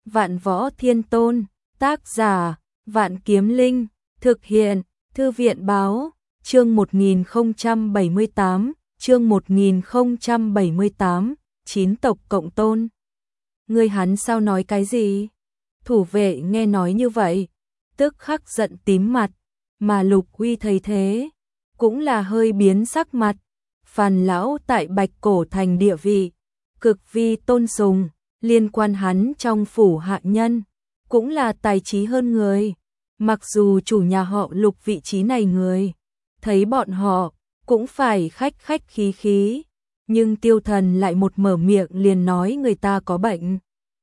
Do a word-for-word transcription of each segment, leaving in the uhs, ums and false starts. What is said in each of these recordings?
Vạn Võ Thiên Tôn, tác giả, Vạn Kiếm Linh, thực hiện, Thư viện báo, chương một nghìn không trăm bảy mươi tám, chương một nghìn không trăm bảy mươi tám, chín tộc cộng tôn. Người hắn sao nói cái gì? Thủ vệ nghe nói như vậy, tức khắc giận tím mặt, mà Lục Uy thấy thế, cũng là hơi biến sắc mặt. Phàn lão tại Bạch Cổ Thành địa vị, cực vi tôn sùng, liên quan hắn trong phủ hạ nhân, cũng là tài trí hơn người. Mặc dù chủ nhà họ Lục vị trí này người, thấy bọn họ, cũng phải khách khách khí khí, nhưng Tiêu Thần lại một mở miệng liền nói người ta có bệnh.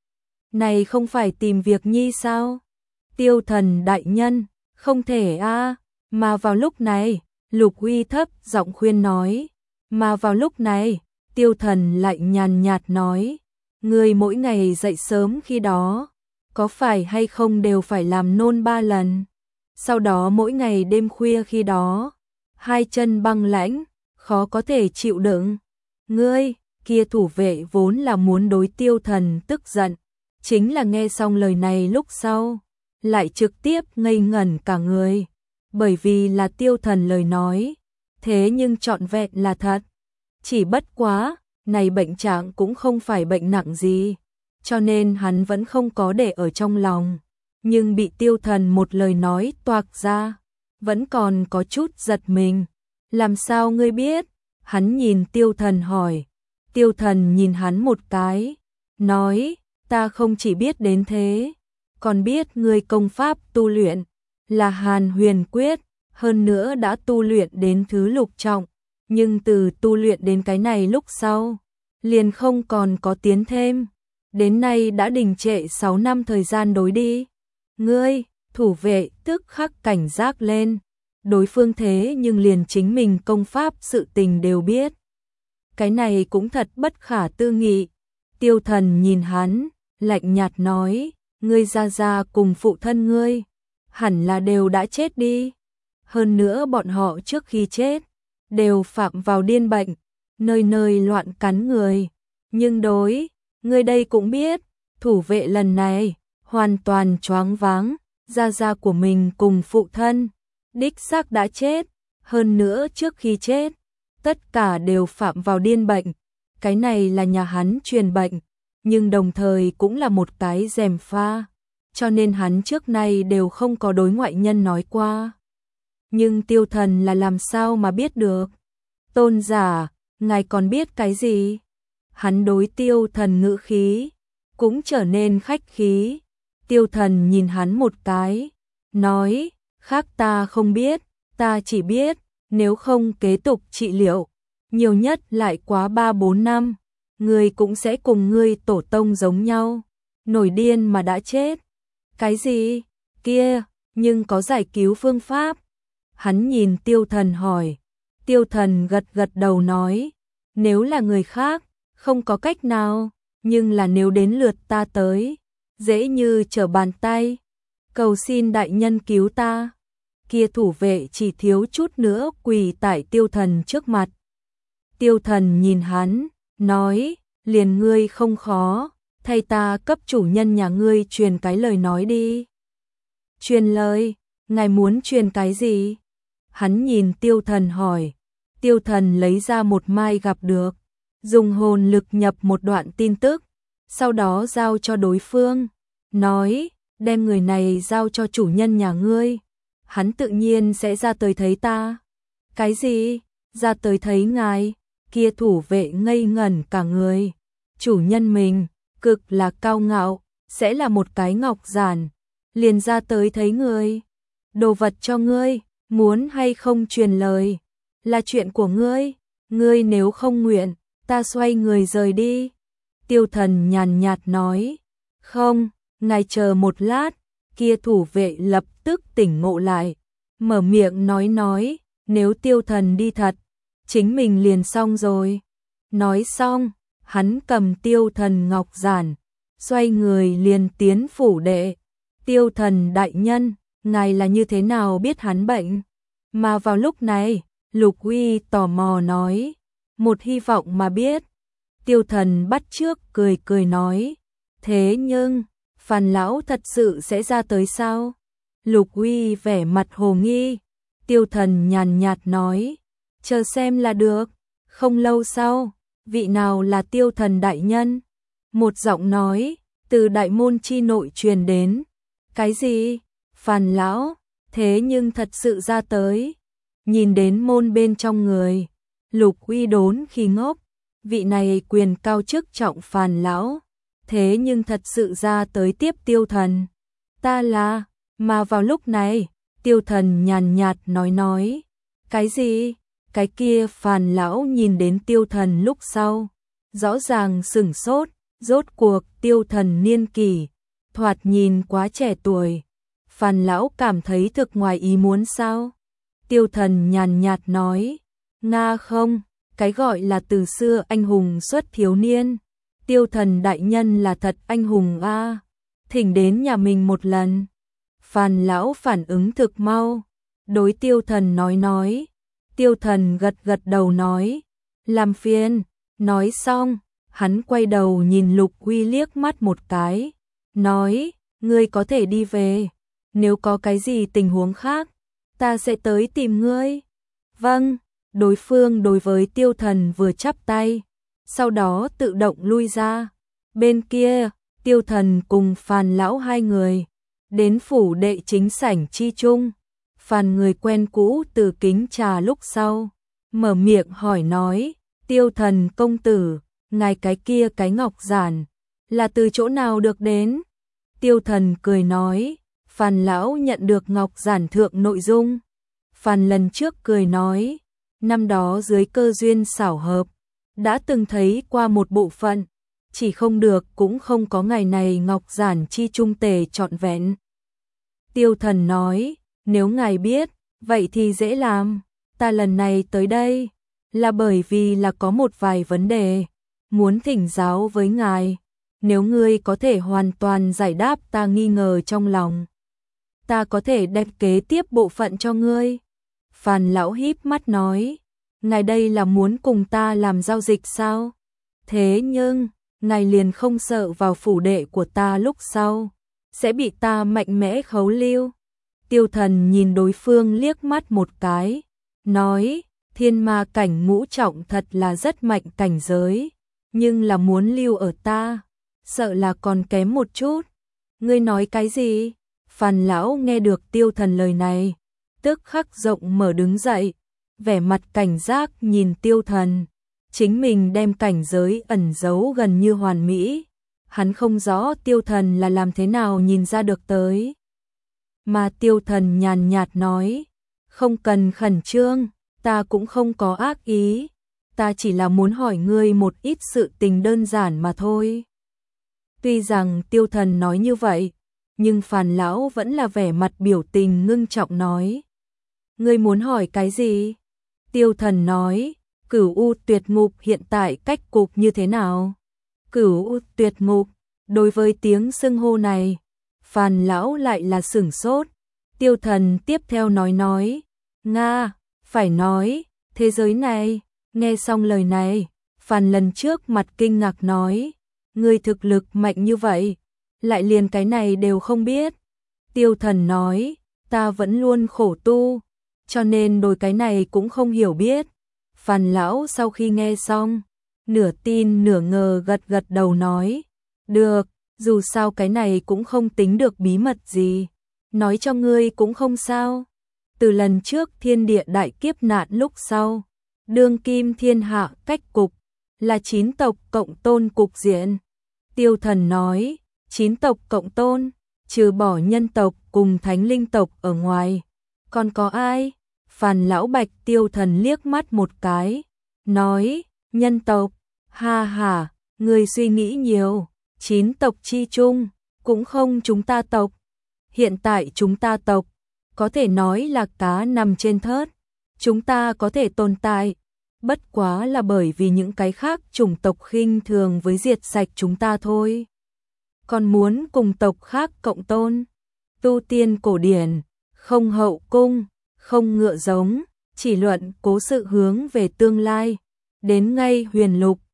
Này không phải tìm việc nhi sao? Tiêu Thần đại nhân, không thể a. Mà vào lúc này, Lục Uy thấp giọng khuyên nói, mà vào lúc này, Tiêu Thần lại nhàn nhạt nói, người mỗi ngày dậy sớm khi đó, có phải hay không đều phải làm nôn ba lần, sau đó mỗi ngày đêm khuya khi đó, hai chân băng lãnh, khó có thể chịu đựng. Ngươi, kia thủ vệ vốn là muốn đối Tiêu Thần tức giận, chính là nghe xong lời này lúc sau, lại trực tiếp ngây ngẩn cả người, bởi vì là Tiêu Thần lời nói, thế nhưng trọn vẹn là thật. Chỉ bất quá, này bệnh trạng cũng không phải bệnh nặng gì, cho nên hắn vẫn không có để ở trong lòng, nhưng bị Tiêu Thần một lời nói toạc ra, vẫn còn có chút giật mình. Làm sao ngươi biết? Hắn nhìn Tiêu Thần hỏi. Tiêu Thần nhìn hắn một cái, nói, ta không chỉ biết đến thế, còn biết ngươi công pháp tu luyện là Hàn Huyền Quyết, hơn nữa đã tu luyện đến thứ lục trọng, nhưng từ tu luyện đến cái này lúc sau, liền không còn có tiến thêm, đến nay đã đình trệ sáu năm thời gian đối đi. Ngươi, thủ vệ tức khắc cảnh giác lên, đối phương thế nhưng liền chính mình công pháp sự tình đều biết. Cái này cũng thật bất khả tư nghị. Tiêu Thần nhìn hắn, lạnh nhạt nói, ngươi gia gia cùng phụ thân ngươi, hẳn là đều đã chết đi. Hơn nữa bọn họ trước khi chết, đều phạm vào điên bệnh, nơi nơi loạn cắn người. Nhưng đối, ngươi đây cũng biết, thủ vệ lần này, hoàn toàn choáng váng, gia gia của mình cùng phụ thân, đích xác đã chết, hơn nữa trước khi chết, tất cả đều phạm vào điên bệnh. Cái này là nhà hắn truyền bệnh, nhưng đồng thời cũng là một cái gièm pha, cho nên hắn trước nay đều không có đối ngoại nhân nói qua. Nhưng Tiêu Thần là làm sao mà biết được? Tôn giả, ngài còn biết cái gì? Hắn đối Tiêu Thần ngữ khí, cũng trở nên khách khí. Tiêu Thần nhìn hắn một cái, nói, khác ta không biết, ta chỉ biết, nếu không kế tục trị liệu, nhiều nhất lại quá ba bốn năm, người cũng sẽ cùng ngươi tổ tông giống nhau, nổi điên mà đã chết. Cái gì? Kia, nhưng có giải cứu phương pháp. Hắn nhìn Tiêu Thần hỏi. Tiêu Thần gật gật đầu nói, nếu là người khác, không có cách nào, nhưng là nếu đến lượt ta tới, dễ như trở bàn tay. Cầu xin đại nhân cứu ta. Kia thủ vệ chỉ thiếu chút nữa quỳ tại Tiêu Thần trước mặt. Tiêu Thần nhìn hắn, nói, liền ngươi không khó, thay ta cấp chủ nhân nhà ngươi truyền cái lời nói đi. Truyền lời, ngài muốn truyền cái gì? Hắn nhìn Tiêu Thần hỏi. Tiêu Thần lấy ra một mai gặp được, dùng hồn lực nhập một đoạn tin tức, sau đó giao cho đối phương, nói, đem người này giao cho chủ nhân nhà ngươi, hắn tự nhiên sẽ ra tới thấy ta. Cái gì? Ra tới thấy ngài? Kia thủ vệ ngây ngẩn cả người. Chủ nhân mình, cực là cao ngạo, sẽ là một cái ngọc giản, liền ra tới thấy người. Đồ vật cho ngươi, muốn hay không truyền lời, là chuyện của ngươi, ngươi nếu không nguyện, ta xoay người rời đi. Tiêu Thần nhàn nhạt nói, không, ngài chờ một lát. Kia thủ vệ lập tức tỉnh ngộ lại, mở miệng nói nói, nếu Tiêu Thần đi thật, chính mình liền xong rồi. Nói xong, hắn cầm Tiêu Thần ngọc giản, xoay người liền tiến phủ đệ. Tiêu Thần đại nhân, ngài là như thế nào biết hắn bệnh? Mà vào lúc này, Lục Uy tò mò nói, một hy vọng mà biết. Tiêu Thần bắt chước cười cười nói, thế nhưng, Phàn lão thật sự sẽ ra tới sao? Lục Uy vẻ mặt hồ nghi. Tiêu Thần nhàn nhạt nói, chờ xem là được. Không lâu sau, vị nào là Tiêu Thần đại nhân? Một giọng nói từ đại môn chi nội truyền đến. Cái gì? Phàn lão, thế nhưng thật sự ra tới. Nhìn đến môn bên trong người, Lục Uy đốn khi ngốc, vị này quyền cao chức trọng Phàn lão, thế nhưng thật sự ra tới tiếp Tiêu Thần. Ta là, mà vào lúc này, Tiêu Thần nhàn nhạt nói nói, cái gì? Cái kia Phàn lão nhìn đến Tiêu Thần lúc sau, rõ ràng sửng sốt, rốt cuộc Tiêu Thần niên kỷ, thoạt nhìn quá trẻ tuổi. Phàn lão cảm thấy thực ngoài ý muốn sao? Tiêu Thần nhàn nhạt nói, Nga không, cái gọi là từ xưa anh hùng xuất thiếu niên. Tiêu Thần đại nhân là thật anh hùng a, thỉnh đến nhà mình một lần. Phàn lão phản ứng thực mau, đối Tiêu Thần nói nói. Tiêu Thần gật gật đầu nói, làm phiền. Nói xong, hắn quay đầu nhìn Lục Uy liếc mắt một cái, nói, ngươi có thể đi về, nếu có cái gì tình huống khác, ta sẽ tới tìm ngươi. Vâng, đối phương đối với Tiêu Thần vừa chắp tay, sau đó tự động lui ra. Bên kia, Tiêu Thần cùng Phàn lão hai người, đến phủ đệ chính sảnh chi chung. Phàn người quen cũ từ kính trà lúc sau, mở miệng hỏi nói, Tiêu Thần công tử, ngài cái kia cái ngọc giản, là từ chỗ nào được đến? Tiêu Thần cười nói, Phàn lão nhận được ngọc giản thượng nội dung. Phàn lần trước cười nói, năm đó dưới cơ duyên xảo hợp, đã từng thấy qua một bộ phận, chỉ không được cũng không có ngày này ngọc giản chi trung tề trọn vẹn. Tiêu Thần nói, nếu ngài biết, vậy thì dễ làm, ta lần này tới đây, là bởi vì là có một vài vấn đề, muốn thỉnh giáo với ngài, nếu ngươi có thể hoàn toàn giải đáp ta nghi ngờ trong lòng, ta có thể đem kế tiếp bộ phận cho ngươi. Phàn lão híp mắt nói, ngài đây là muốn cùng ta làm giao dịch sao? Thế nhưng, ngài liền không sợ vào phủ đệ của ta lúc sau, sẽ bị ta mạnh mẽ khấu lưu. Tiêu Thần nhìn đối phương liếc mắt một cái, nói, thiên ma cảnh ngũ trọng thật là rất mạnh cảnh giới, nhưng là muốn lưu ở ta, sợ là còn kém một chút. Ngươi nói cái gì? Phàn lão nghe được Tiêu Thần lời này, tức khắc rộng mở đứng dậy, vẻ mặt cảnh giác nhìn Tiêu Thần, chính mình đem cảnh giới ẩn giấu gần như hoàn mỹ, hắn không rõ Tiêu Thần là làm thế nào nhìn ra được tới. Mà Tiêu Thần nhàn nhạt nói, không cần khẩn trương, ta cũng không có ác ý, ta chỉ là muốn hỏi ngươi một ít sự tình đơn giản mà thôi. Tuy rằng Tiêu Thần nói như vậy, nhưng Phàn lão vẫn là vẻ mặt biểu tình ngưng trọng nói, ngươi muốn hỏi cái gì? Tiêu Thần nói, Cửu U Tuyệt Ngục hiện tại cách cục như thế nào? Cửu U Tuyệt Ngục, đối với tiếng xưng hô này, Phàn lão lại là sửng sốt. Tiêu Thần tiếp theo nói nói, Nga, phải nói, thế giới này. Nghe xong lời này, Phàn lần trước mặt kinh ngạc nói, ngươi thực lực mạnh như vậy, lại liền cái này đều không biết. Tiêu Thần nói, ta vẫn luôn khổ tu, cho nên đôi cái này cũng không hiểu biết. Phàn lão sau khi nghe xong, nửa tin nửa ngờ gật gật đầu nói, được, dù sao cái này cũng không tính được bí mật gì, nói cho ngươi cũng không sao. Từ lần trước thiên địa đại kiếp nạn lúc sau, đương kim thiên hạ cách cục, là chín tộc cộng tôn cục diện. Tiêu Thần nói, chín tộc cộng tôn, trừ bỏ nhân tộc cùng thánh linh tộc ở ngoài, còn có ai? Phàn lão bạch Tiêu Thần liếc mắt một cái, nói, nhân tộc, ha ha, người suy nghĩ nhiều, chín tộc chi chung, cũng không chúng ta tộc. Hiện tại chúng ta tộc, có thể nói là cá nằm trên thớt, chúng ta có thể tồn tại, bất quá là bởi vì những cái khác chủng tộc khinh thường với diệt sạch chúng ta thôi. Còn muốn cùng tộc khác cộng tôn, tu tiên cổ điển, không hậu cung, không ngựa giống, chỉ luận cố sự hướng về tương lai, đến ngay huyền lục,